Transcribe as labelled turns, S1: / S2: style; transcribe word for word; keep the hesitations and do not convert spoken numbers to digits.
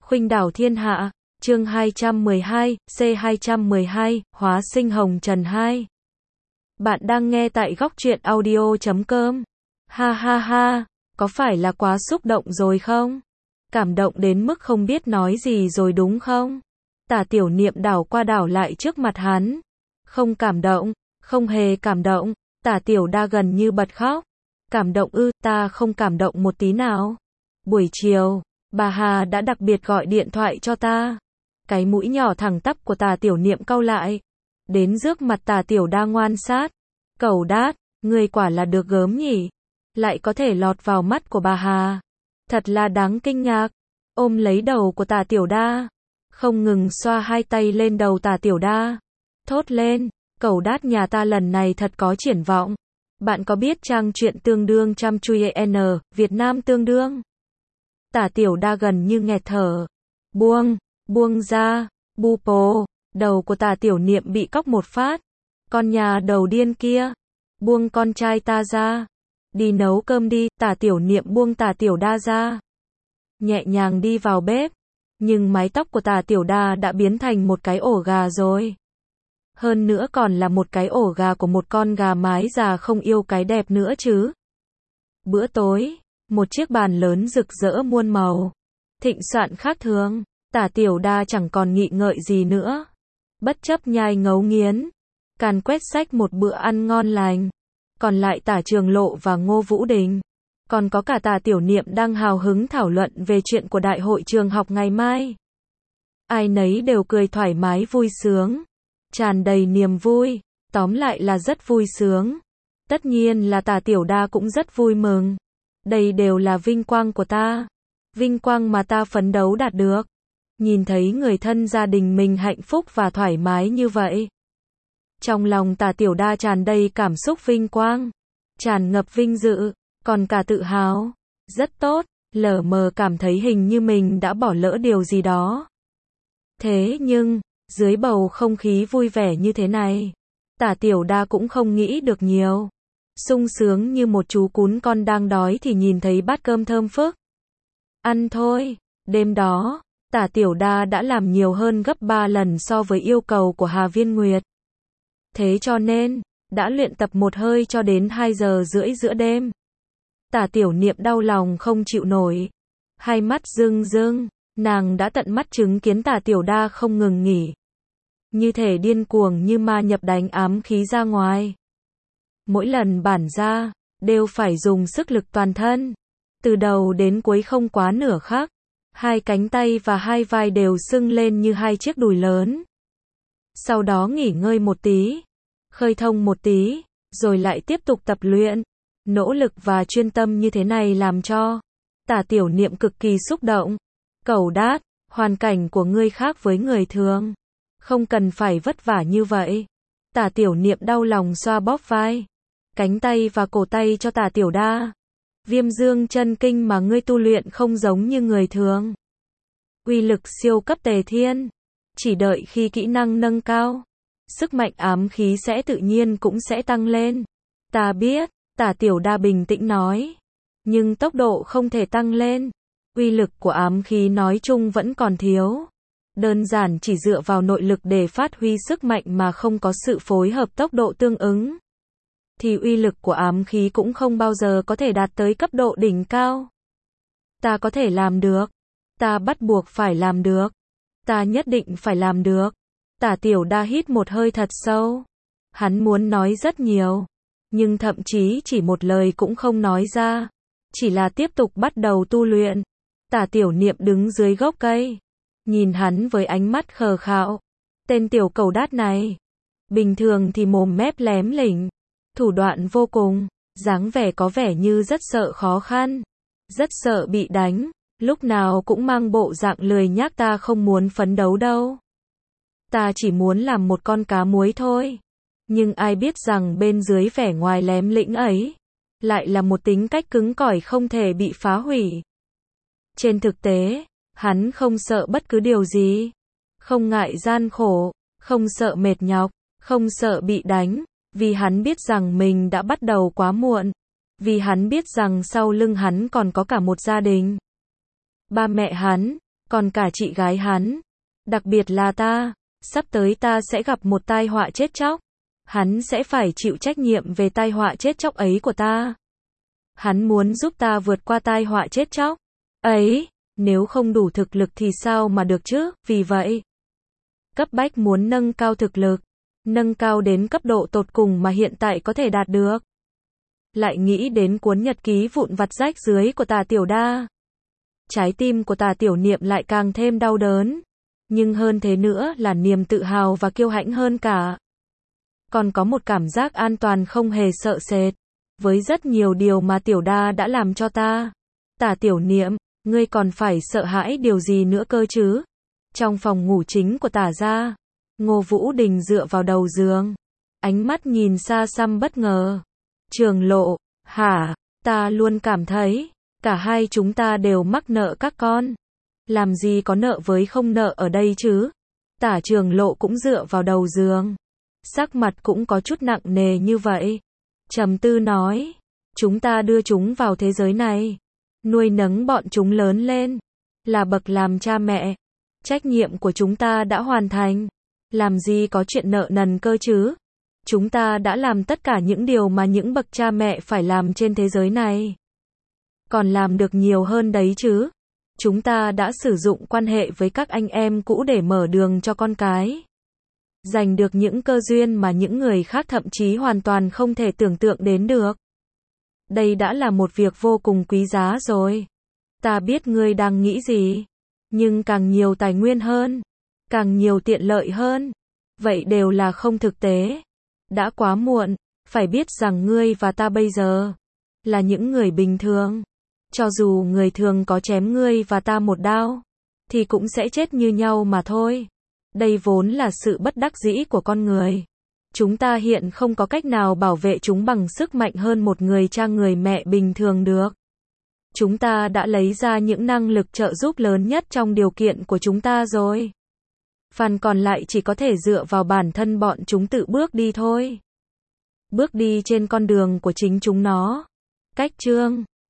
S1: Khuynh đảo thiên hạ, chương hai trăm mười hai, C hai trăm mười hai, hóa sinh hồng trần hai. Bạn đang nghe tại góc truyện audio chấm com. Ha ha ha, có phải là quá xúc động rồi không? Cảm động đến mức không biết nói gì rồi đúng không? Tả Tiểu Niệm đảo qua đảo lại trước mặt hắn. Không cảm động, không hề cảm động, Tả Tiểu Đa gần như bật khóc. Cảm động ư, ta không cảm động một tí nào. Buổi chiều, bà Hà đã đặc biệt gọi điện thoại cho ta. Cái mũi nhỏ thẳng tắp của Tả Tiểu Niệm cau lại. Đến rước mặt Tả Tiểu Đa ngoan sát. Cẩu đát, ngươi quả là được gớm nhỉ. Lại có thể lọt vào mắt của bà Hà. Thật là đáng kinh ngạc. Ôm lấy đầu của Tả Tiểu Đa. Không ngừng xoa hai tay lên đầu Tả Tiểu Đa. Thốt lên, cẩu đát nhà ta lần này thật có triển vọng. Bạn có biết trang truyện tương đương chăm chui N, Việt Nam tương đương? Tả Tiểu Đa gần như nghẹt thở. Buông, buông ra, bu pồ, đầu của Tả Tiểu Niệm bị cóc một phát. Con nhà đầu điên kia, buông con trai ta ra. Đi nấu cơm đi, Tả Tiểu Niệm buông Tả Tiểu Đa ra. Nhẹ nhàng đi vào bếp, nhưng mái tóc của Tả Tiểu Đa đã biến thành một cái ổ gà rồi. Hơn nữa còn là một cái ổ gà của một con gà mái già không yêu cái đẹp nữa chứ. Bữa tối, một chiếc bàn lớn rực rỡ muôn màu. Thịnh soạn khác thường, Tả Tiểu Đa chẳng còn nghị ngợi gì nữa. Bất chấp nhai ngấu nghiến, càn quét xách một bữa ăn ngon lành. Còn lại Tả Trường Lộ và Ngô Vũ Đình. Còn có cả Tả Tiểu Niệm đang hào hứng thảo luận về chuyện của đại hội trường học ngày mai. Ai nấy đều cười thoải mái vui sướng. Tràn đầy niềm vui, tóm lại là rất vui sướng. Tất nhiên là Tả Tiểu Đa cũng rất vui mừng. Đây đều là vinh quang của ta. Vinh quang mà ta phấn đấu đạt được. Nhìn thấy người thân gia đình mình hạnh phúc và thoải mái như vậy. Trong lòng Tả Tiểu Đa tràn đầy cảm xúc vinh quang. Tràn ngập vinh dự, còn cả tự hào. Rất tốt, lờ mờ cảm thấy hình như mình đã bỏ lỡ điều gì đó. Thế nhưng, dưới bầu không khí vui vẻ như thế này, Tả Tiểu Đa cũng không nghĩ được nhiều. Sung sướng như một chú cún con đang đói thì nhìn thấy bát cơm thơm phức. Ăn thôi. Đêm đó, Tả Tiểu Đa đã làm nhiều hơn gấp ba lần so với yêu cầu của Hà Viên Nguyệt. Thế cho nên, đã luyện tập một hơi cho đến hai giờ rưỡi giữa đêm. Tả Tiểu Niệm đau lòng không chịu nổi. Hai mắt rưng rưng. Nàng đã tận mắt chứng kiến Tả Tiểu Đa không ngừng nghỉ. Như thể điên cuồng như ma nhập đánh ám khí ra ngoài. Mỗi lần bản ra, đều phải dùng sức lực toàn thân. Từ đầu đến cuối không quá nửa khắc. Hai cánh tay và hai vai đều sưng lên như hai chiếc đùi lớn. Sau đó nghỉ ngơi một tí. Khơi thông một tí. Rồi lại tiếp tục tập luyện. Nỗ lực và chuyên tâm như thế này làm cho Tả Tiểu Niệm cực kỳ xúc động. Cẩu đát, hoàn cảnh của ngươi khác với người thường. Không cần phải vất vả như vậy. Tả Tiểu Niệm đau lòng xoa bóp vai, cánh tay và cổ tay cho Tả Tiểu Đa. Viêm dương chân kinh mà ngươi tu luyện không giống như người thường. Uy lực siêu cấp tề thiên. Chỉ đợi khi kỹ năng nâng cao, sức mạnh ám khí sẽ tự nhiên cũng sẽ tăng lên. Ta biết, Tả Tiểu Đa bình tĩnh nói. Nhưng tốc độ không thể tăng lên. Uy lực của ám khí nói chung vẫn còn thiếu. Đơn giản chỉ dựa vào nội lực để phát huy sức mạnh mà không có sự phối hợp tốc độ tương ứng. Thì uy lực của ám khí cũng không bao giờ có thể đạt tới cấp độ đỉnh cao. Ta có thể làm được. Ta bắt buộc phải làm được. Ta nhất định phải làm được. Tả Tiểu Đa hít một hơi thật sâu. Hắn muốn nói rất nhiều. Nhưng thậm chí chỉ một lời cũng không nói ra. Chỉ là tiếp tục bắt đầu tu luyện. Tả Tiểu Niệm đứng dưới gốc cây. Nhìn hắn với ánh mắt khờ khạo. Tên tiểu cẩu đát này. Bình thường thì mồm mép lém lỉnh. Thủ đoạn vô cùng. Dáng vẻ có vẻ như rất sợ khó khăn. Rất sợ bị đánh. Lúc nào cũng mang bộ dạng lười nhác ta không muốn phấn đấu đâu. Ta chỉ muốn làm một con cá muối thôi. Nhưng ai biết rằng bên dưới vẻ ngoài lém lĩnh ấy. Lại là một tính cách cứng cỏi không thể bị phá hủy. Trên thực tế, hắn không sợ bất cứ điều gì. Không ngại gian khổ, không sợ mệt nhọc, không sợ bị đánh. Vì hắn biết rằng mình đã bắt đầu quá muộn. Vì hắn biết rằng sau lưng hắn còn có cả một gia đình. Ba mẹ hắn, còn cả chị gái hắn, đặc biệt là ta, sắp tới ta sẽ gặp một tai họa chết chóc. Hắn sẽ phải chịu trách nhiệm về tai họa chết chóc ấy của ta. Hắn muốn giúp ta vượt qua tai họa chết chóc ấy, nếu không đủ thực lực thì sao mà được chứ, vì vậy, cấp bách muốn nâng cao thực lực, nâng cao đến cấp độ tột cùng mà hiện tại có thể đạt được. Lại nghĩ đến cuốn nhật ký vụn vặt rách rưới của Tả Tiểu Đa. Trái tim của Tả Tiểu Niệm lại càng thêm đau đớn. Nhưng hơn thế nữa là niềm tự hào và kiêu hãnh hơn cả. Còn có một cảm giác an toàn không hề sợ sệt. Với rất nhiều điều mà Tiểu Đa đã làm cho ta. Tả Tiểu Niệm, ngươi còn phải sợ hãi điều gì nữa cơ chứ? Trong phòng ngủ chính của Tả gia, Ngô Vũ Đình dựa vào đầu giường. Ánh mắt nhìn xa xăm bất ngờ. Trường Lộ, hả? Ta luôn cảm thấy, cả hai chúng ta đều mắc nợ các con. Làm gì có nợ với không nợ ở đây chứ? Tả Trường Lộ cũng dựa vào đầu giường. Sắc mặt cũng có chút nặng nề như vậy. Trầm tư nói, chúng ta đưa chúng vào thế giới này, nuôi nấng bọn chúng lớn lên, là bậc làm cha mẹ. Trách nhiệm của chúng ta đã hoàn thành. Làm gì có chuyện nợ nần cơ chứ? Chúng ta đã làm tất cả những điều mà những bậc cha mẹ phải làm trên thế giới này. Còn làm được nhiều hơn đấy chứ. Chúng ta đã sử dụng quan hệ với các anh em cũ để mở đường cho con cái. Giành được những cơ duyên mà những người khác thậm chí hoàn toàn không thể tưởng tượng đến được. Đây đã là một việc vô cùng quý giá rồi. Ta biết ngươi đang nghĩ gì. Nhưng càng nhiều tài nguyên hơn, càng nhiều tiện lợi hơn, vậy đều là không thực tế. Đã quá muộn, phải biết rằng ngươi và ta bây giờ là những người bình thường. Cho dù người thường có chém ngươi và ta một đao, thì cũng sẽ chết như nhau mà thôi. Đây vốn là sự bất đắc dĩ của con người. Chúng ta hiện không có cách nào bảo vệ chúng bằng sức mạnh hơn một người cha người mẹ bình thường được. Chúng ta đã lấy ra những năng lực trợ giúp lớn nhất trong điều kiện của chúng ta rồi. Phần còn lại chỉ có thể dựa vào bản thân bọn chúng tự bước đi thôi. Bước đi trên con đường của chính chúng nó. Cách chương